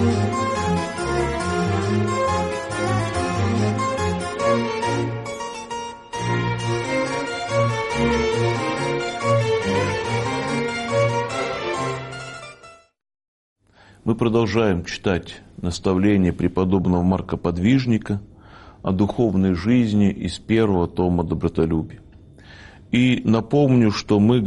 Мы продолжаем читать наставления преподобного Марка Подвижника о духовной жизни из первого тома «Добротолюбие». И напомню, что мы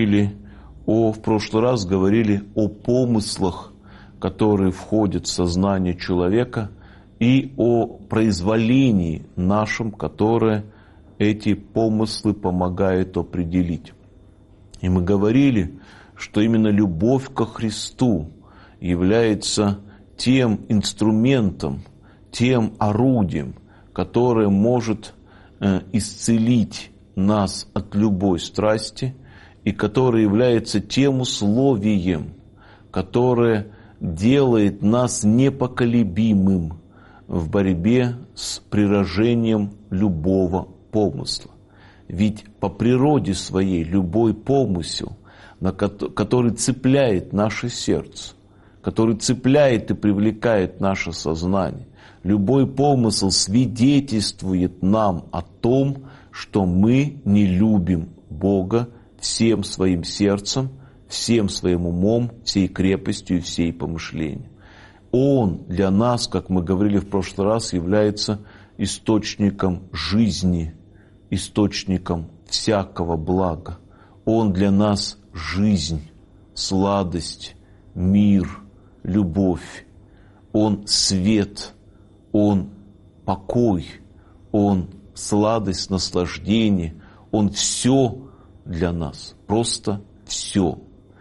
в прошлый раз говорили о помыслах, которые входят в сознание человека, и о произволении нашем, которое эти помыслы помогает определить. И мы говорили, что именно любовь ко Христу является тем инструментом, тем орудием, которое может исцелить нас от любой страсти и которое является тем условием, которое делает нас непоколебимым в борьбе с приражением любого помысла. Ведь по природе своей любой помысел, который цепляет наше сердце, который цепляет и привлекает наше сознание, любой помысл свидетельствует нам о том, что мы не любим Бога всем своим сердцем, всем своим умом, всей крепостью и всей помышлением. Он для нас, как мы говорили в прошлый раз, является источником жизни, источником всякого блага. Он для нас жизнь, сладость, мир, любовь. Он свет, Он покой, Он сладость, наслаждение. Он все для нас, просто все.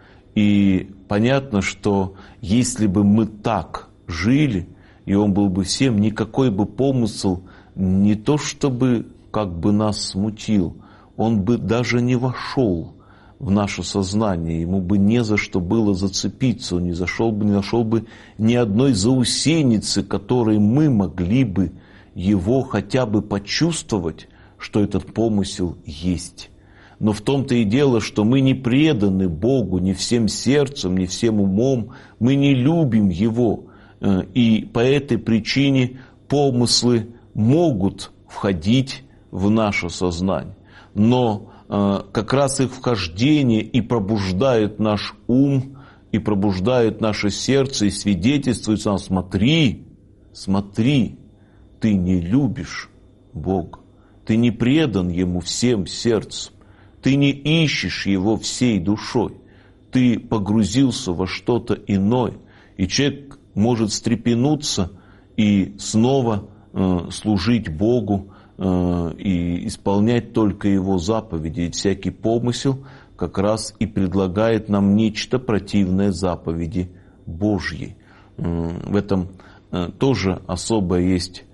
И понятно, что если бы мы так жили, и Он был бы всем, никакой бы помысл не то чтобы как бы нас смутил, он бы даже не вошел в наше сознание, ему бы не за что было зацепиться, он не нашел бы ни одной заусеницы, которой мы могли бы его хотя бы почувствовать, что этот помысел есть. Но в том-то и дело, что мы не преданы Богу ни всем сердцем, ни всем умом, мы не любим Его, и по этой причине помыслы могут входить в наше сознание. Но как раз их вхождение и пробуждает наш ум, и пробуждает наше сердце, и свидетельствует нам: смотри, ты не любишь Бога, ты не предан Ему всем сердцем, ты не ищешь Его всей душой, ты погрузился во что-то иное, и человек может встрепенуться и снова служить Богу, и исполнять только Его заповеди. И всякий помысел как раз и предлагает нам нечто противное заповеди Божьей. В этом тоже особая есть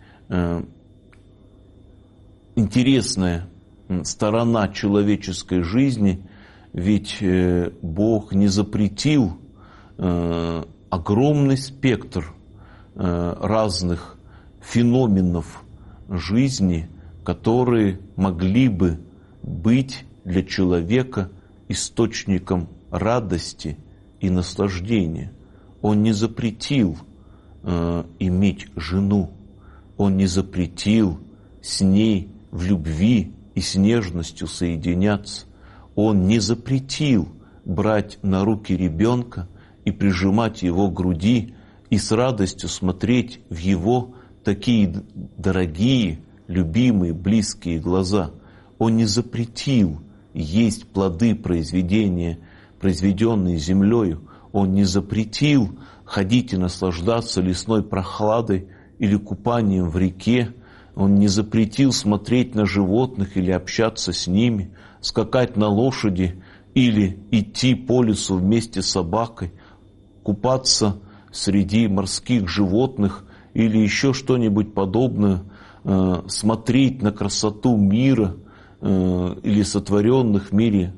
интересная сторона человеческой жизни, ведь Бог не запретил огромный спектр разных феноменов жизни, которые могли бы быть для человека источником радости и наслаждения. Он не запретил иметь жену, Он не запретил с ней в любви и с нежностью соединяться, Он не запретил брать на руки ребенка и прижимать его к груди и с радостью смотреть в его такие дорогие, любимые, близкие глаза. Он не запретил есть плоды произведенные землею. Он не запретил ходить и наслаждаться лесной прохладой или купанием в реке. Он не запретил смотреть на животных или общаться с ними, скакать на лошади или идти по лесу вместе с собакой, купаться среди морских животных или еще что-нибудь подобное, смотреть на красоту мира или сотворенных в мире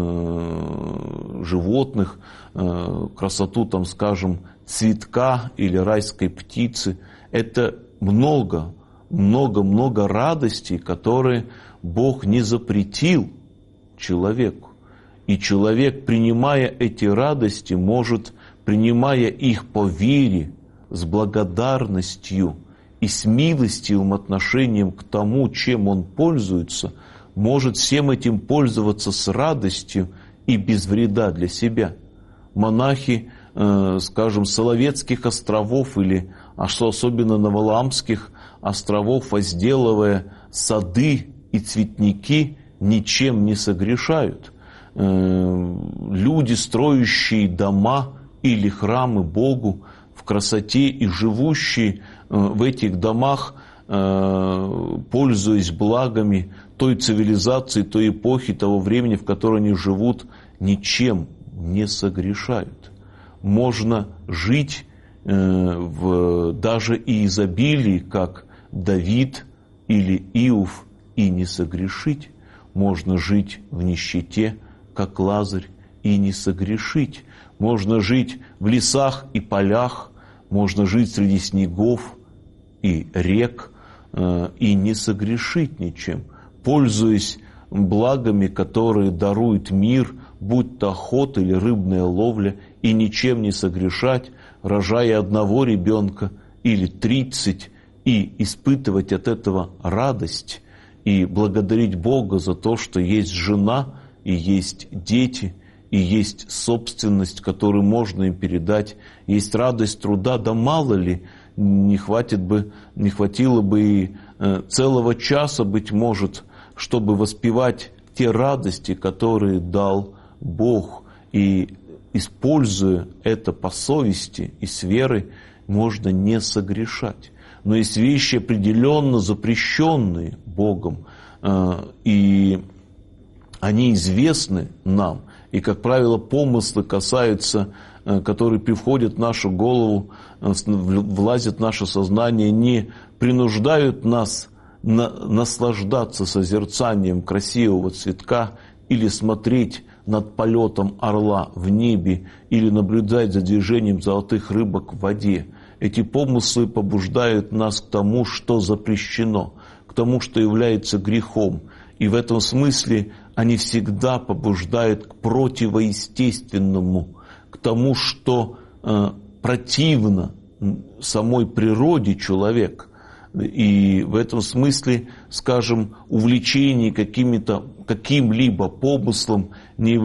животных, красоту, там, скажем, цветка или райской птицы. Это много радостей, которые Бог не запретил человеку. И человек, принимая эти радости, может, принимая их по вере, с благодарностью и с милостивым отношением к тому, чем он пользуется, может всем этим пользоваться с радостью и без вреда для себя. Монахи, скажем, Соловецких островов или особенно Новоламских островов, возделывая сады и цветники, ничем не согрешают. Люди, строящие дома или храмы Богу в красоте и живущие в этих домах, пользуясь благами той цивилизации, той эпохи, того времени, в которой они живут, ничем не согрешают. Можно жить даже и изобилии, как Давид или Иов, и не согрешить. Можно жить в нищете, как Лазарь, и не согрешить. Можно жить в лесах и полях, можно жить среди снегов и рек, и не согрешить ничем, пользуясь благами, которые дарует мир, будь то охота или рыбная ловля, и ничем не согрешать, рожая одного ребенка или 30, и испытывать от этого радость, и благодарить Бога за то, что есть жена, и есть дети, и есть собственность, которую можно им передать, есть радость труда, да мало ли, не хватило бы и целого часа, быть может, чтобы воспевать те радости, которые дал Бог. И используя это по совести и с верой, можно не согрешать. Но есть вещи определенно запрещенные Богом, и они известны нам. И, как правило, помыслы касаются, которые приходят в нашу голову, влазят в наше сознание, не принуждают нас наслаждаться созерцанием красивого цветка или смотреть над полетом орла в небе или наблюдать за движением золотых рыбок в воде. Эти помыслы побуждают нас к тому, что запрещено, к тому, что является грехом. И в этом смысле они всегда побуждают к противоестественному, к тому, что противно самой природе человека. И в этом смысле, скажем, увлечение каким-либо помыслом не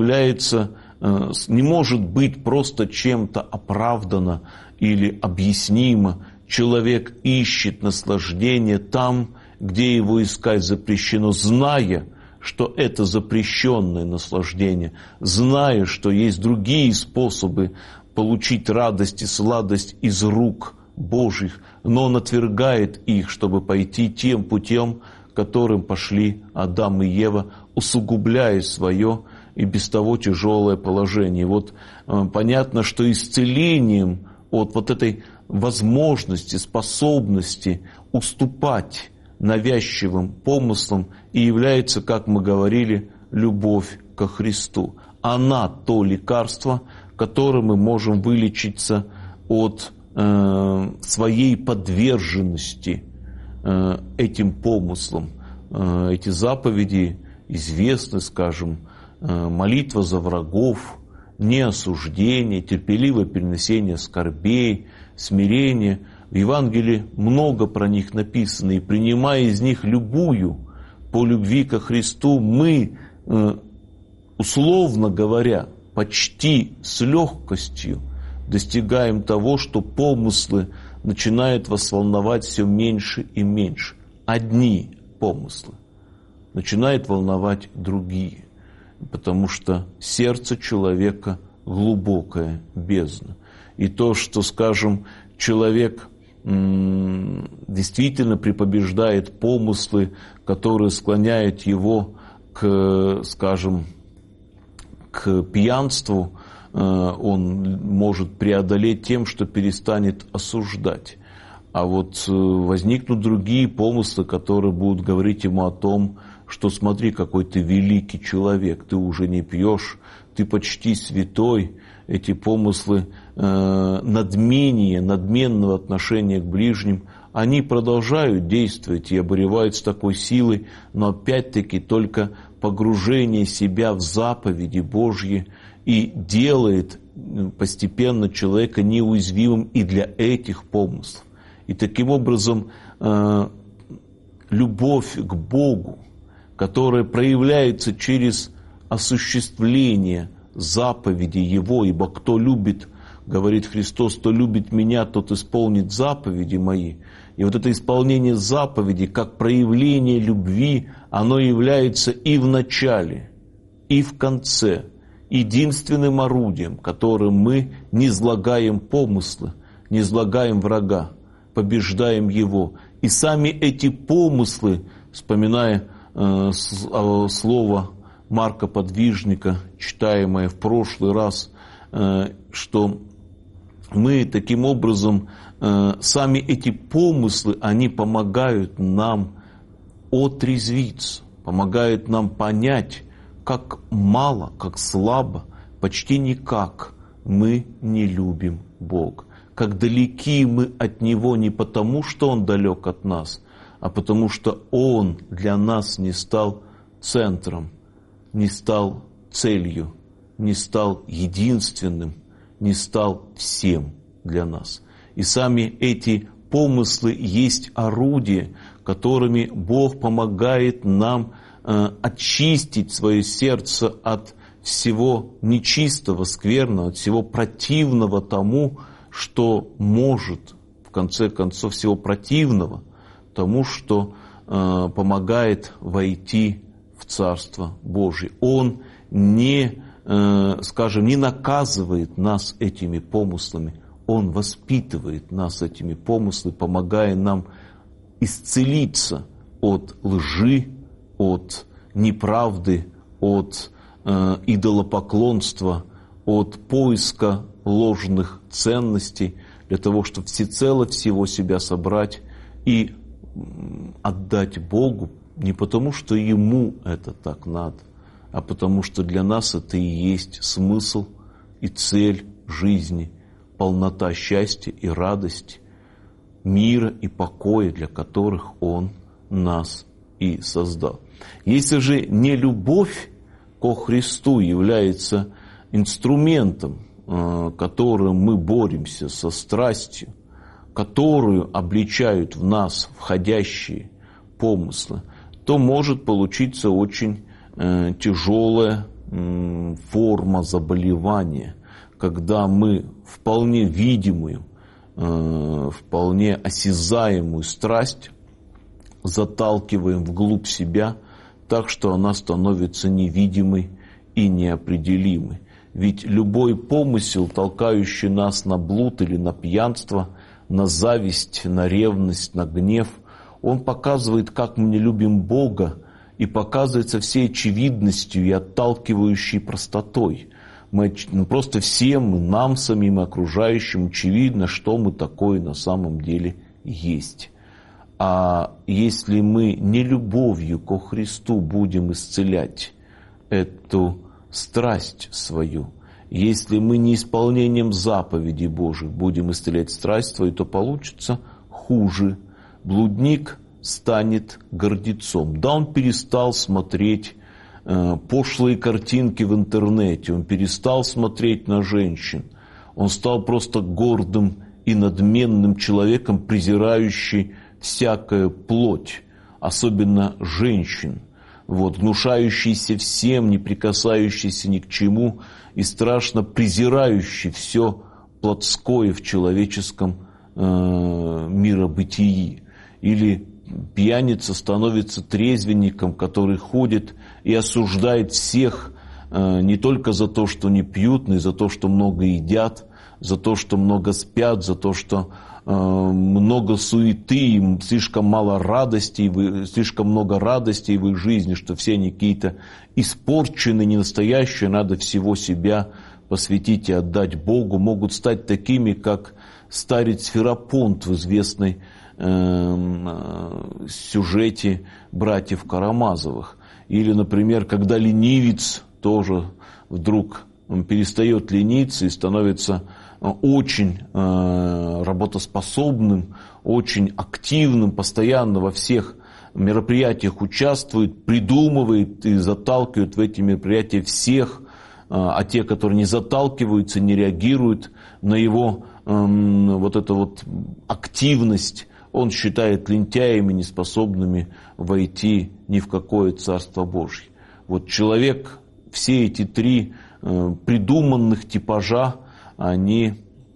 может быть просто чем-то оправдано или объяснимо. Человек ищет наслаждение там, где его искать запрещено, зная, что это запрещенное наслаждение, зная, что есть другие способы получить радость и сладость из рук Божьих, но он отвергает их, чтобы пойти тем путем, которым пошли Адам и Ева, усугубляя свое и без того тяжелое положение. Вот понятно, что исцелением от вот этой возможности, способности уступать навязчивым помыслам и является, как мы говорили, любовь ко Христу. Она то лекарство, которым мы можем вылечиться от своей подверженности этим помыслам. Эти заповеди известны, скажем, молитва за врагов, неосуждение, терпеливое перенесение скорбей, смирение. В Евангелии много про них написано, и принимая из них любую по любви ко Христу, мы, условно говоря, почти с легкостью достигаем того, что помыслы начинают вас волновать все меньше и меньше. Одни помыслы начинают волновать другие, потому что сердце человека глубокая бездна. И то, что, скажем, человек действительно препобеждает помыслы, которые склоняют его к, скажем, к пьянству, он может преодолеть тем, что перестанет осуждать. А вот возникнут другие помыслы, которые будут говорить ему о том, что смотри, какой ты великий человек, ты уже не пьешь, ты почти святой. Эти помыслы надменного отношения к ближним, они продолжают действовать и обуревают с такой силой, но опять-таки только погружение себя в заповеди Божьи и делает постепенно человека неуязвимым и для этих помыслов. И таким образом любовь к Богу, которая проявляется через осуществление заповедей Его, ибо кто любит, говорит Христос, кто любит Меня, тот исполнит заповеди Мои. И вот это исполнение заповедей, как проявление любви, оно является и в начале, и в конце единственным орудием, которым мы низлагаем помыслы, низлагаем врага, побеждаем его. И сами эти помыслы, вспоминая слово Марка Подвижника, читаемое в прошлый раз, что мы таким образом, сами эти помыслы, они помогают нам отрезвиться, помогают нам понять, как мало, как слабо, почти никак мы не любим Бога. Как далеки мы от Него не потому, что Он далек от нас, а потому что Он для нас не стал центром, не стал целью, не стал единственным, не стал всем для нас. И сами эти помыслы есть орудия, которыми Бог помогает нам очистить свое сердце от всего нечистого, скверного, от всего противного тому, что может, в конце концов, всего противного тому, что помогает войти в Царство Божие. Он не наказывает нас этими помыслами, Он воспитывает нас этими помыслами, помогая нам исцелиться от лжи, от неправды, от идолопоклонства, от поиска ложных ценностей, для того, чтобы всецело всего себя собрать и отдать Богу, не потому, что Ему это так надо, а потому, что для нас это и есть смысл и цель жизни, полнота счастья и радости, мира и покоя, для которых Он нас и создал. Если же не любовь ко Христу является инструментом, которым мы боремся со страстью, которую обличают в нас входящие помыслы, то может получиться очень тяжелая форма заболевания, когда мы вполне видимую, вполне осязаемую страсть заталкиваем вглубь себя, так что она становится невидимой и неопределимой. Ведь любой помысел, толкающий нас на блуд или на пьянство, на зависть, на ревность, на гнев, он показывает, как мы не любим Бога, и показывается всей очевидностью и отталкивающей простотой. Просто всем, нам самим и окружающим очевидно, что мы такое на самом деле есть. А если мы не любовью ко Христу будем исцелять эту страсть свою, если мы не исполнением заповедей Божьих будем исцелять страсть свою, то получится хуже. Блудник станет гордецом. Да, он перестал смотреть пошлые картинки в интернете, он перестал смотреть на женщин, он стал просто гордым и надменным человеком, презирающий всякую плоть, особенно женщин, гнушающийся всем, не прикасающийся ни к чему и страшно презирающий все плотское в человеческом миробытии. Или пьяница становится трезвенником, который ходит и осуждает всех не только за то, что не пьют, но и за то, что много едят, за то, что много спят, за то, что много суеты, слишком мало радостей, слишком много радостей в их жизни, что все они какие-то испорченные, ненастоящие, надо всего себя посвятить и отдать Богу, могут стать такими, как старец Ферапонт в известной сюжете братьев Карамазовых. Или, например, когда ленивец тоже вдруг перестает лениться и становится очень работоспособным, очень активным, постоянно во всех мероприятиях участвует, придумывает и заталкивает в эти мероприятия всех, а те, которые не заталкиваются, не реагируют на его вот эту вот активность, он считает лентяями, неспособными войти ни в какое Царство Божье. Вот человек, все эти три придуманных типажа, они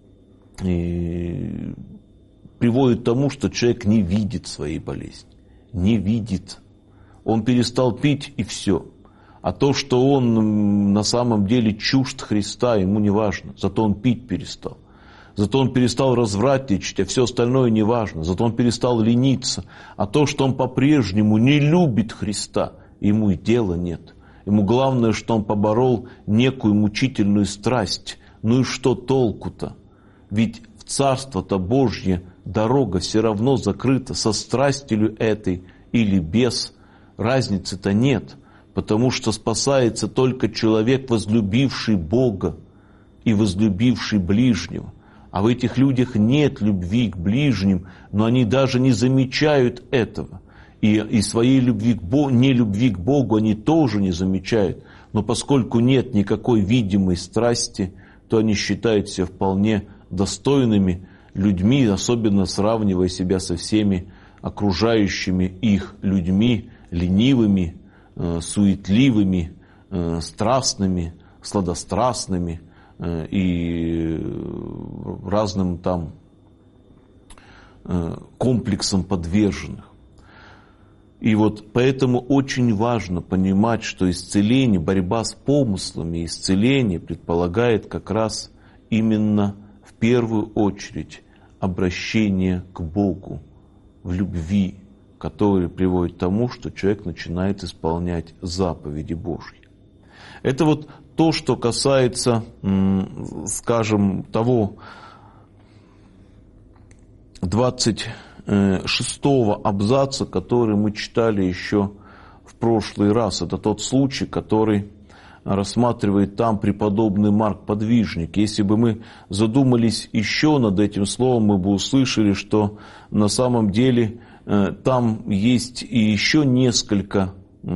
приводят к тому, что человек не видит своей болезни. Не видит. Он перестал пить, и все. А то, что он на самом деле чужд Христа, ему не важно. Зато он пить перестал. Зато он перестал развратничать, а все остальное не важно. Зато он перестал лениться. А то, что он по-прежнему не любит Христа, ему и дела нет. Ему главное, что он поборол некую мучительную страсть. Ну и что толку-то? Ведь в Царство-то Божье дорога все равно закрыта со страстью этой или без. Разницы-то нет, потому что спасается только человек, возлюбивший Бога и возлюбивший ближнего. А в этих людях нет любви к ближним, но они даже не замечают этого. И своей любви к Богу, нелюбви к Богу они тоже не замечают. Но поскольку нет никакой видимой страсти, то они считают себя вполне достойными людьми, особенно сравнивая себя со всеми окружающими их людьми, ленивыми, суетливыми, страстными, сладострастными и разным там комплексам подверженных. И вот поэтому очень важно понимать, что исцеление, борьба с помыслами, исцеление предполагает как раз именно в первую очередь обращение к Богу в любви, который приводит к тому, что человек начинает исполнять заповеди Божьи. Это вот то, что касается, скажем, того 26-го абзаца, который мы читали еще в прошлый раз. Это тот случай, который рассматривает там преподобный Марк Подвижник. Если бы мы задумались еще над этим словом, мы бы услышали, что на самом деле там есть и еще несколько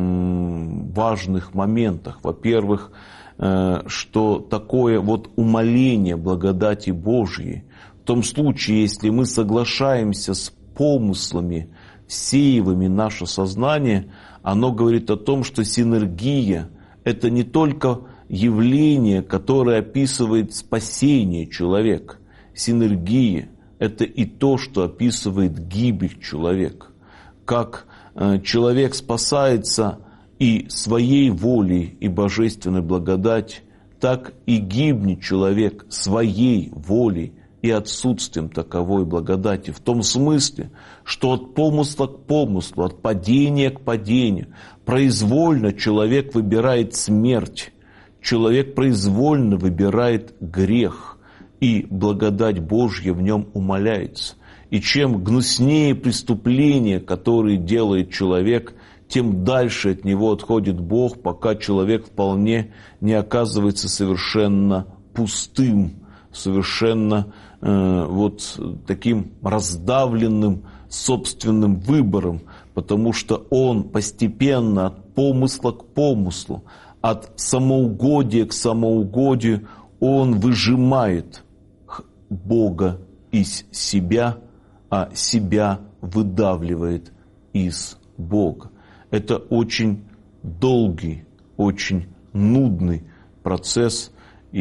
важных моментов. Во-первых, что такое вот умоление благодати Божьей, в том случае, если мы соглашаемся с помыслами, сеявыми наше сознание, оно говорит о том, что синергия – это не только явление, которое описывает спасение человека. Синергия – это и то, что описывает гибель человека. Как человек спасается и своей волей, и божественной благодатью, так и гибнет человек своей волей и отсутствием таковой благодати. В том смысле, что от помысла к помыслу, от падения к падению, произвольно человек выбирает смерть, человек произвольно выбирает грех, и благодать Божья в нем умаляется. И чем гнуснее преступление, которое делает человек, тем дальше от него отходит Бог, пока человек вполне не оказывается совершенно пустым, совершенно вот таким раздавленным собственным выбором, потому что он постепенно от помысла к помыслу, от самоугодия к самоугодию, он выжимает Бога из себя, а себя выдавливает из Бога. Это очень долгий, очень нудный процесс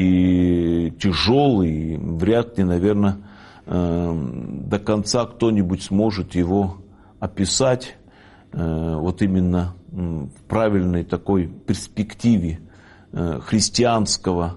и тяжелый, и вряд ли, наверное, до конца кто-нибудь сможет его описать вот именно в правильной такой перспективе христианского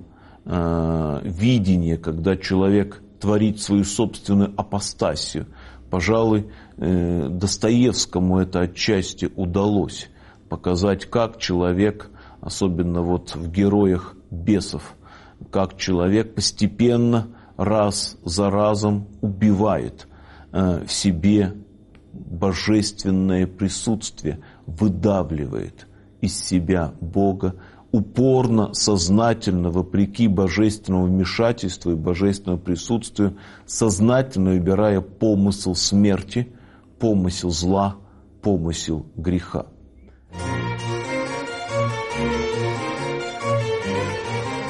видения, когда человек творит свою собственную апостасию. Пожалуй, Достоевскому это отчасти удалось показать, как человек, особенно вот в «Героях бесов», как человек постепенно, раз за разом убивает в себе божественное присутствие, выдавливает из себя Бога, упорно, сознательно, вопреки божественному вмешательству и божественному присутствию, сознательно выбирая помысл смерти, помысел зла, помысел греха.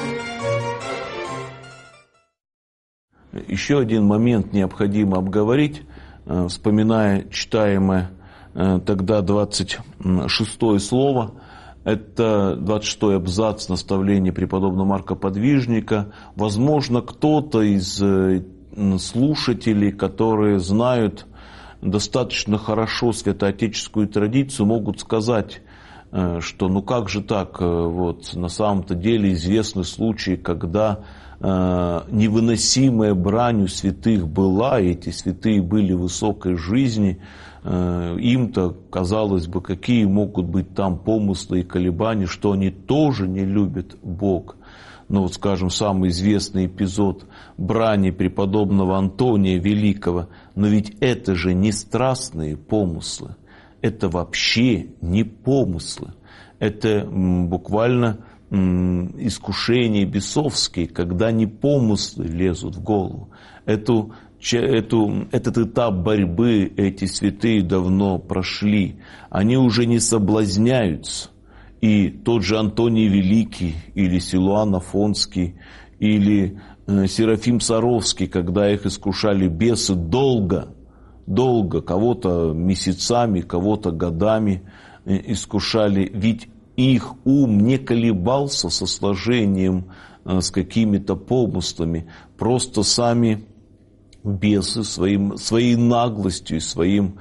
еще один момент необходимо обговорить, вспоминая читаемое тогда 26 слово. Это 26-й абзац наставления преподобного Марка Подвижника. Возможно, кто-то из слушателей, которые знают достаточно хорошо святоотеческую традицию, могут сказать, что ну как же так, вот на самом-то деле известны случаи, когда невыносимая брань у святых была, и эти святые были в высокой жизни, им-то, казалось бы, какие могут быть там помыслы и колебания, что они тоже не любят Бога. Ну вот, скажем, самый известный эпизод брани преподобного Антония Великого, но ведь это же не страстные помыслы, это вообще не помыслы, это буквально искушения бесовские, когда не помыслы лезут в голову. Этот этап борьбы эти святые давно прошли. Они уже не соблазняются. И тот же Антоний Великий, или Силуан Афонский, или Серафим Саровский, когда их искушали бесы долго, кого-то месяцами, кого-то годами искушали, ведь их ум не колебался со сложением, с какими-то помыслами. Просто сами бесы своей наглостью, своим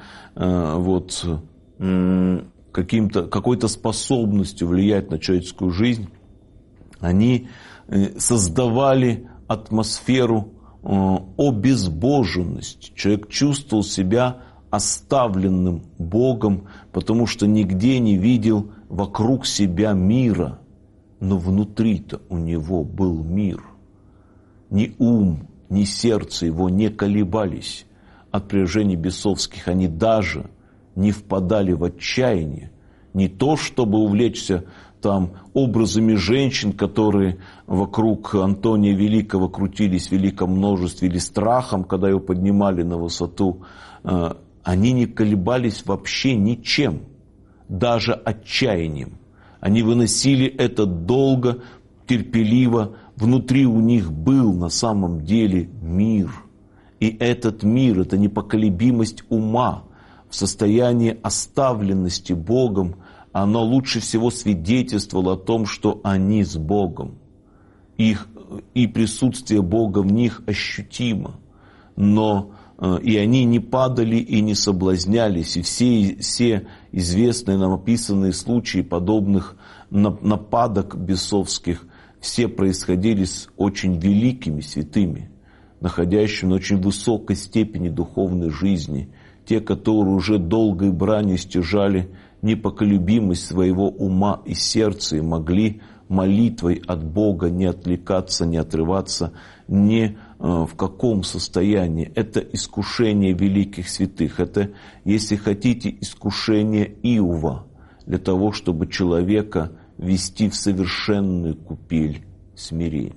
какой-то способностью влиять на человеческую жизнь, они создавали атмосферу обезбоженности. Человек чувствовал себя оставленным Богом, потому что нигде не видел вокруг себя мира, но внутри-то у него был мир. Ни ум, ни сердце его не колебались от прежений бесовских, они даже не впадали в отчаяние, не то чтобы увлечься там образами женщин, которые вокруг Антония Великого крутились в великом множестве, или страхом, когда его поднимали на высоту. Они не колебались вообще ничем, даже отчаянием. Они выносили это долго, терпеливо. Внутри у них был на самом деле мир. И этот мир, это непоколебимость ума в состоянии оставленности Богом, оно лучше всего свидетельствовало о том, что они с Богом. И присутствие Бога в них ощутимо. Но и они не падали и не соблазнялись. И все известные нам описанные случаи подобных нападок бесовских, все происходили с очень великими святыми, находящими на очень высокой степени духовной жизни. Те, которые уже долгой бранью стяжали непоколебимость своего ума и сердца и могли молитвой от Бога не отвлекаться, не отрываться ни в каком состоянии. Это искушение великих святых. Это, если хотите, искушение Иова для того, чтобы человека ввести в совершенную купель смирения.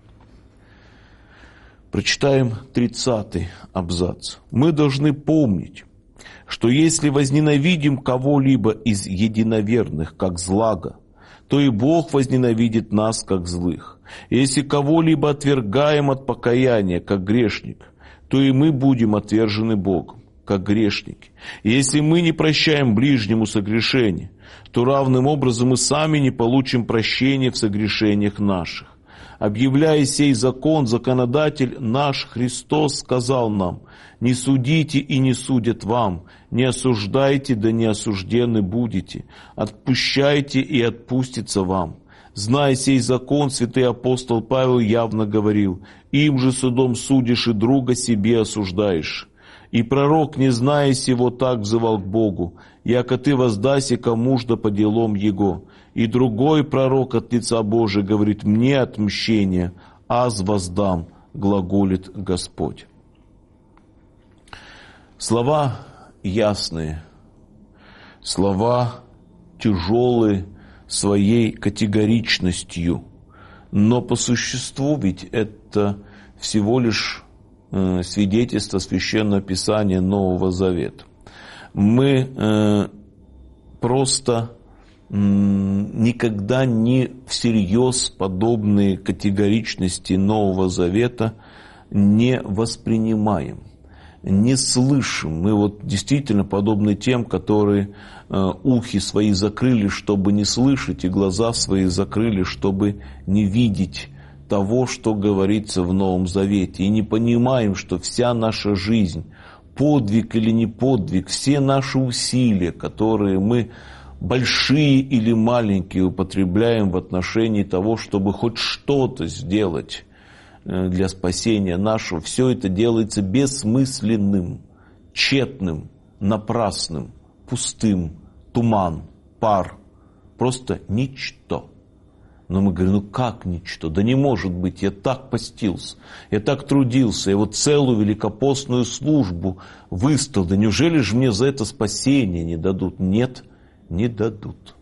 Прочитаем 30-й абзац. «Мы должны помнить, что если возненавидим кого-либо из единоверных, как злаго, то и Бог возненавидит нас, как злых. И если кого-либо отвергаем от покаяния, как грешник, то и мы будем отвержены Богом, как грешники. И если мы не прощаем ближнему согрешение, то равным образом мы сами не получим прощения в согрешениях наших. Объявляя сей закон, законодатель наш Христос сказал нам: не судите и не судят вам, не осуждайте, да не осуждены будете, отпущайте и отпустится вам. Зная сей закон, святый апостол Павел явно говорил: им же судом судишь и друга себе осуждаешь. И пророк, не зная сего, так взывал к Богу: яко ты воздаси кому-жда по делам его. И другой пророк от лица Божия говорит: мне отмщение, аз воздам, глаголит Господь». Слова ясные, слова тяжелые своей категоричностью, но по существу ведь это всего лишь свидетельство Священного Писания Нового Завета. Мы просто никогда не всерьез подобные категоричности Нового Завета не воспринимаем, не слышим. Мы вот действительно подобны тем, которые ухи свои закрыли, чтобы не слышать, и глаза свои закрыли, чтобы не видеть того, что говорится в Новом Завете. И не понимаем, что вся наша жизнь, подвиг или не подвиг, все наши усилия, которые мы большие или маленькие употребляем в отношении того, чтобы хоть что-то сделать для спасения нашего, все это делается бессмысленным, тщетным, напрасным, пустым, туман, пар, просто ничто. Но мы говорим, ну как ничто? Да не может быть, я так постился, я так трудился, я вот целую великопостную службу выстал, да неужели же мне за это спасение не дадут? Нет, не дадут.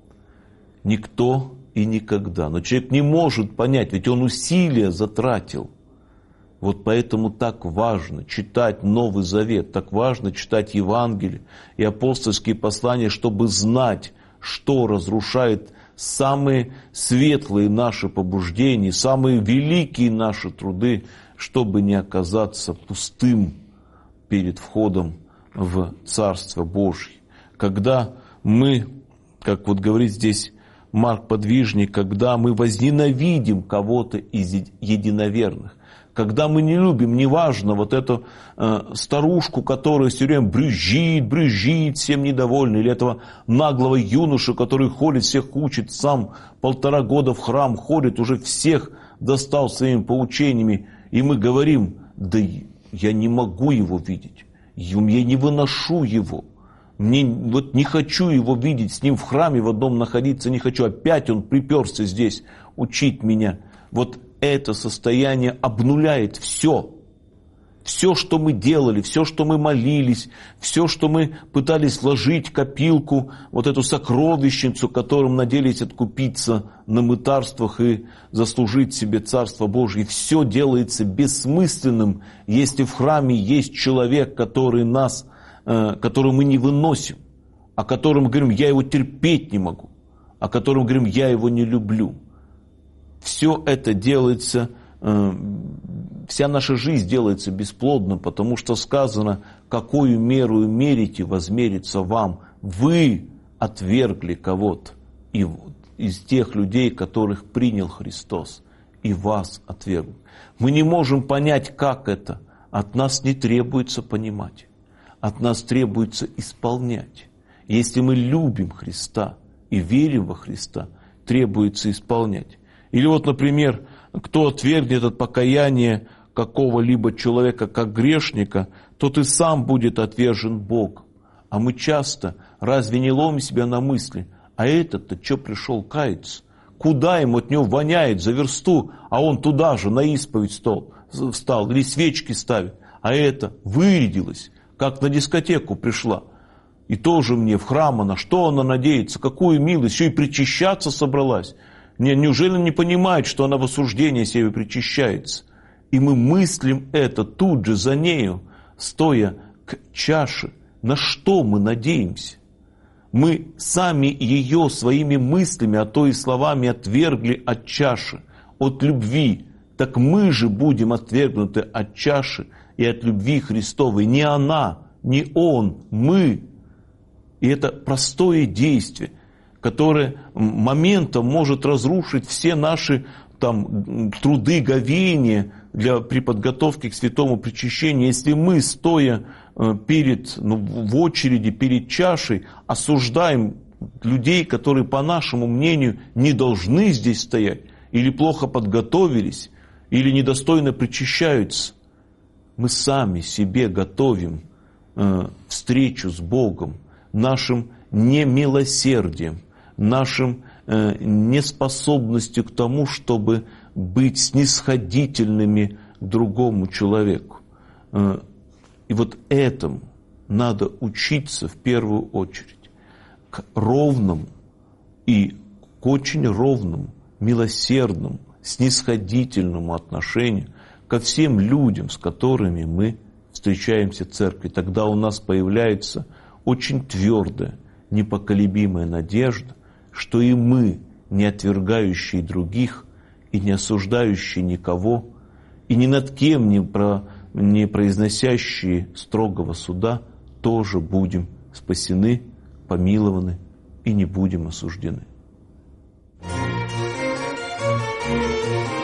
Никто и никогда. Но человек не может понять, ведь он усилия затратил. Вот поэтому так важно читать Новый Завет, так важно читать Евангелие и апостольские послания, чтобы знать, что разрушает самые светлые наши побуждения, самые великие наши труды, чтобы не оказаться пустым перед входом в Царство Божье. Когда мы, как вот говорит здесь Марк Подвижник, когда мы возненавидим кого-то из единоверных, когда мы не любим, неважно, вот эту старушку, которая все время брюзжит, всем недовольна, или этого наглого юношу, который ходит, всех учит, сам 1,5 года в храм ходит, уже всех достал своими поучениями, и мы говорим, да я не могу его видеть, я не выношу его. Мне вот не хочу его видеть, с ним в храме в одном находиться не хочу. Опять он приперся здесь учить меня. Вот это состояние обнуляет все. Все, что мы делали, все, что мы молились, все, что мы пытались вложить в копилку, вот эту сокровищницу, которым надеялись откупиться на мытарствах и заслужить себе Царство Божье, все делается бессмысленным, если в храме есть человек, который которого мы не выносим, о котором говорим, я его терпеть не могу, о котором говорим, я его не люблю. Все это делается, вся наша жизнь делается бесплодным, потому что сказано, какую меру мерите, возмерится вам. Вы отвергли кого-то из тех людей, которых принял Христос, и вас отвергли. Мы не можем понять, как это. От нас не требуется понимать. От нас требуется исполнять. Если мы любим Христа и верим во Христа, требуется исполнять. Или вот, например, кто отвергнет от покаяния какого-либо человека как грешника, тот и сам будет отвержен Богом. А мы часто разве не ломим себя на мысли, а этот-то что пришел каяться? Куда ему от него воняет за версту, а он туда же на исповедь встал или свечки ставит, а это вырядилось, как на дискотеку пришла. И тоже мне в храм на что она надеется, какую милость, еще и причащаться собралась. Неужели не понимает, что она в осуждение себе причащается? И мы мыслим это тут же за нею, стоя к чаше. На что мы надеемся? Мы сами ее своими мыслями, а то и словами отвергли от чаши, от любви. Так мы же будем отвергнуты от чаши и от любви Христовой. Не она, не он, мы. И это простое действие, которое моментом может разрушить все наши труды, говения при подготовке к святому причащению. Если мы, стоя в очереди перед чашей, осуждаем людей, которые, по нашему мнению, не должны здесь стоять, или плохо подготовились, или недостойно причащаются, мы сами себе готовим встречу с Богом нашим немилосердием, нашим неспособностью к тому, чтобы быть снисходительными к другому человеку. И вот этому надо учиться в первую очередь, к ровному и к очень ровному, милосердному, снисходительному отношению ко всем людям, с которыми мы встречаемся в церкви. Тогда у нас появляется очень твердая, непоколебимая надежда, что и мы, не отвергающие других и не осуждающие никого, и ни над кем не произносящие строгого суда тоже будем спасены, помилованы и не будем осуждены.